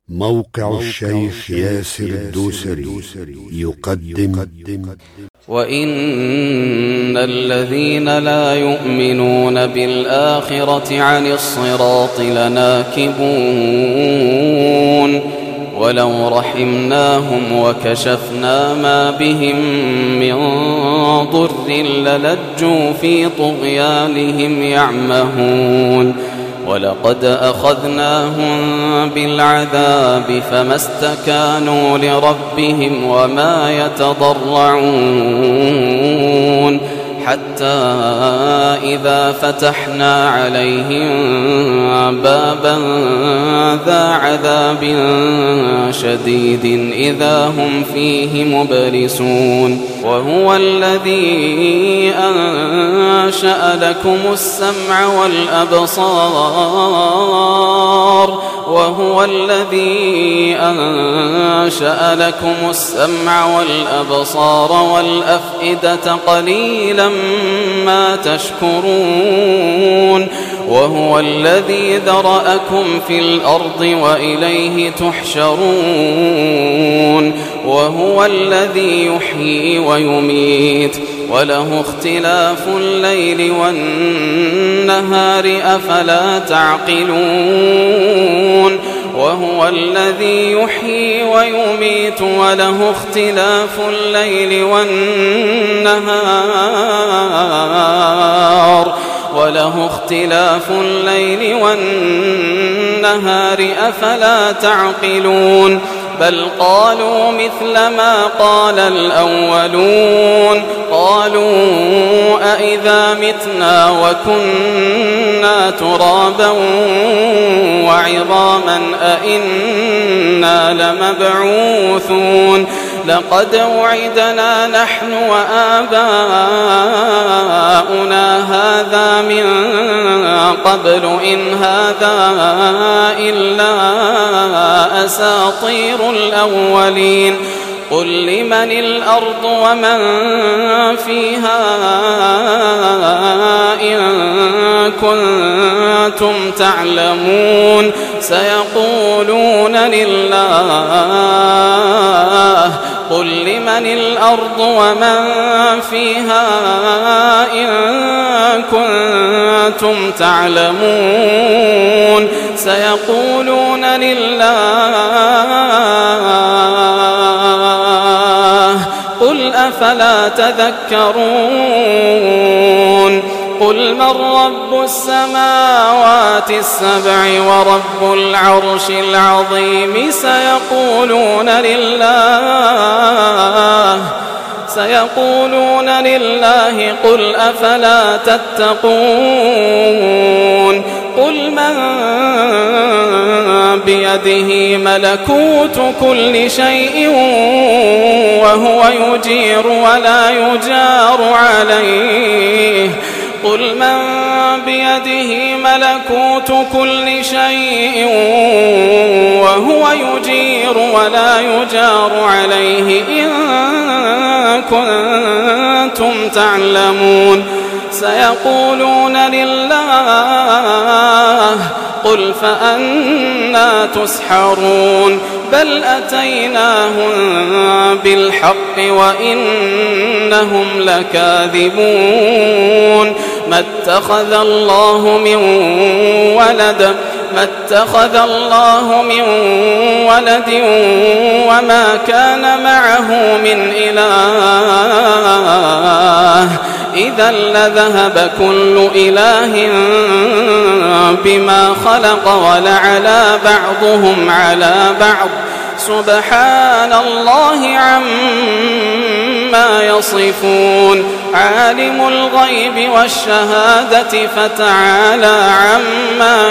موقع الشيخ ياسر الدوسري يقدم وإن الذين لا يؤمنون بالآخرة عن الصراط لناكبون ولو رحمناهم وكشفنا ما بهم من ضر للجوا في طغيانهم يعمهون ولقد أخذناهم بالعذاب فما استكانوا لربهم وما يتضرعون حتى إذا فتحنا عليهم بابا ذا عذاب شديد إذا هم فيه مبلسون وهو الذي أنشأ لكم السمع والأبصار وهو الذي أنشأ لكم السمع والأبصار والأفئدة قليلا ما تشكرون وهو الذي ذرأكم في الأرض وإليه تحشرون وهو الذي يحيي ويميت وله اختلاف الليل والنهار أفلا تعقلون وهو الذي يحيي ويميت وله اختلاف الليل والنهار أفلا تعقلون بل قالوا مثل ما قال الأولون قالوا أئذا متنا وكنا ترابا وعظاما أئنا لمبعوثون لقد وعدنا نحن وآباؤنا هذا من قبل إن هذا إلا أساطير الأولين قل لمن الأرض ومن فيها إن كنتم تعلمون سيقولون لله قل لمن الأرض ومن فيها إن كنتم تعلمون سيقولون لله قل أفلا تذكرون قل من رب السماوات السبع ورب العرش العظيم سيقولون لله قل أفلا تتقون قل من بيده ملكوت كل شيء وهو يجير ولا يجار عليه قل من بيده ملكوت كل شيء وهو يجير ولا يجار عليه إن كنتم تعلمون سيقولون لله قل فأنى تسحرون بل أتيناهم بالحق وإنهم لكاذبون ما اتخذ الله من ولد وما كان معه من إله إذا لذهب كل إله بما خلق ولعلى بعضهم على بعض سبحان الله عما يصفون عالم الغيب والشهادة فتعالى عما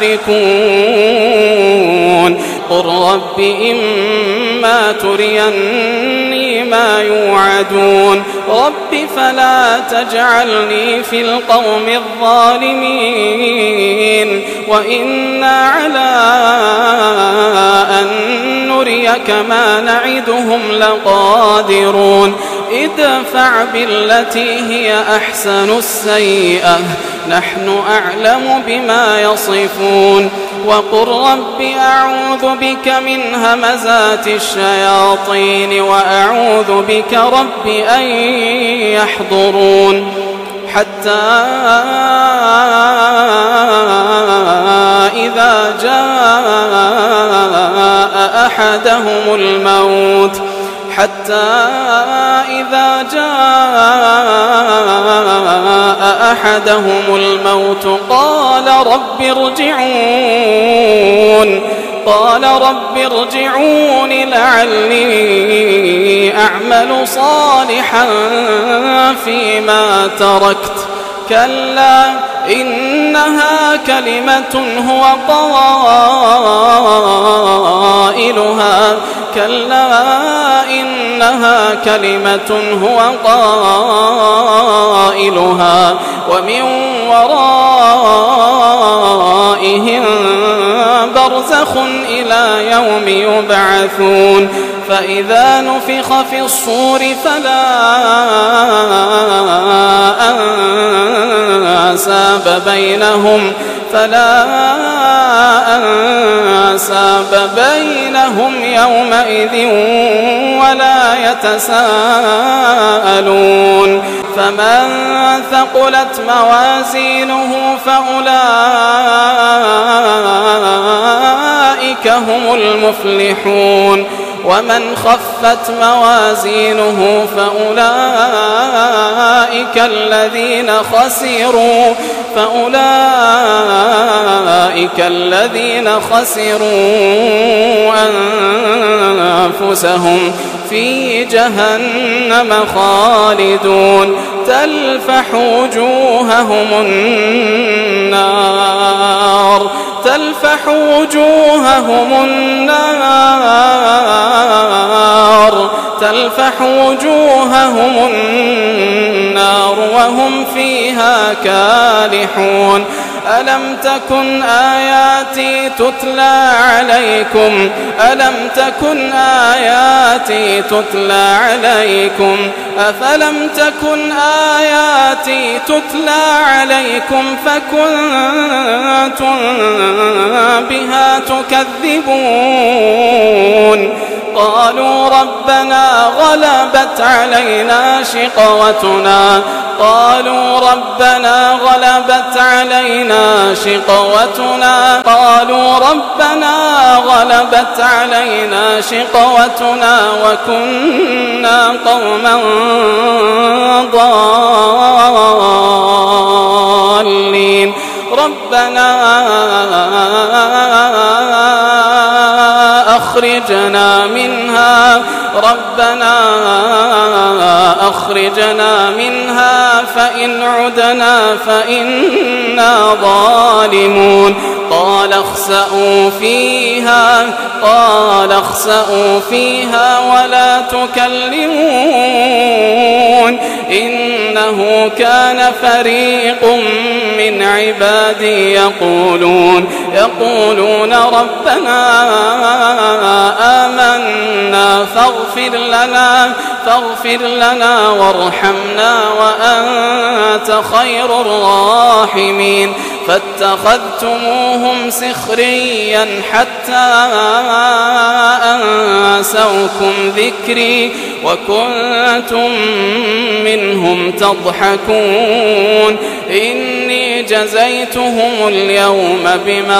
يشركون قل رب إما تريني ما يوعدون رب فلا تجعلني في القوم الظالمين وإنا على أن نريك ما نعدهم لقادرون ادفع بالتي هي أحسن السيئة نحن أعلم بما يصفون وقل رب أعوذ بك من همزات الشياطين وأعوذ بك رب أن يحضرون حتى إذا جاء أحدهم الموت قال رب ارجعون لعلي أعمل صالحا فيما تركت كلا إنها كلمة هو قائلها ومن ورائهم برزخ إلى يوم يبعثون فإذا نفخ في الصور فلا أنساب بينهم يومئذ ولا يتساءلون فمن ثقلت موازينه فأولئك هم المفلحون ومن خفت موازينه فأولئك الذين خسروا أنفسهم في جهنم خالدون تلفح وجوههم النار وهم فيها كالحون ألم تكن آياتي تتلى عليكم أفلم تكن آياتي تتلى عليكم فكنتم بها تكذبون قالوا ربنا غلبت علينا شقوتنا وكنا قوما ضالين ربنا أخرجنا منها فإن عدنا فإنا ظالمون قال اخسئوا فيها ولا تكلمون إنه كان فريق من عبادي يقولون ربنا آمنا فاغفر لنا وارحمنا وأنت خير الراحمين فاتخذتموهم سخريا حتى أنسوكم ذكري وكنتم منهم تضحكون إني جزيتهم اليوم بما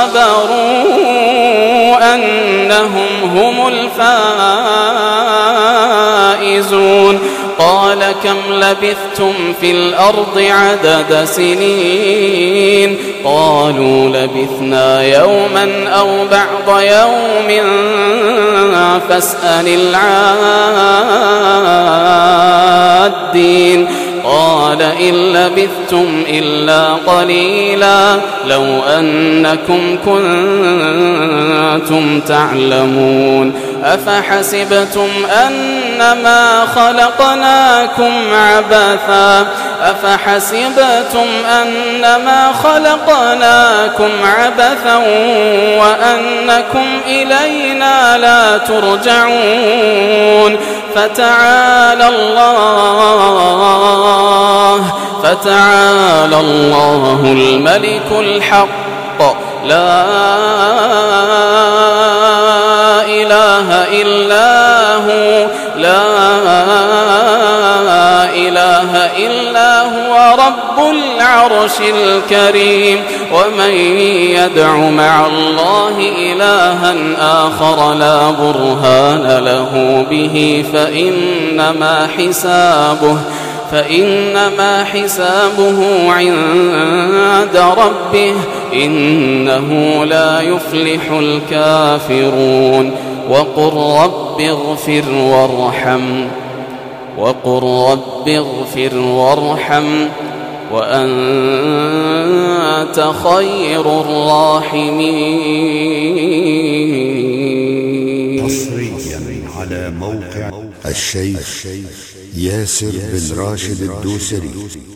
صبروا أنهم هم الفائزون قال كم لبثتم في الأرض عدد سنين قالوا لبثنا يوما أو بعض يوم فاسأل العادين قال إن لبثتم إلا قليلا لو أنكم كنتم تعلمون أفحسبتم أنما خلقناكم عبثا وأنكم إلينا لا ترجعون فتعالى الله الملك الحق لا إله إلا هو لا إله إلا هو رب العرش الكريم. ومن يدع مع الله إلها آخر لا برهان له به فإنما حسابه عند ربه إنه لا يفلح الكافرون. وقل رب اغفر وارحم وأنت خير الراحمين. حصريا على موقع الشيخ ياسر بن راشد الدوسري.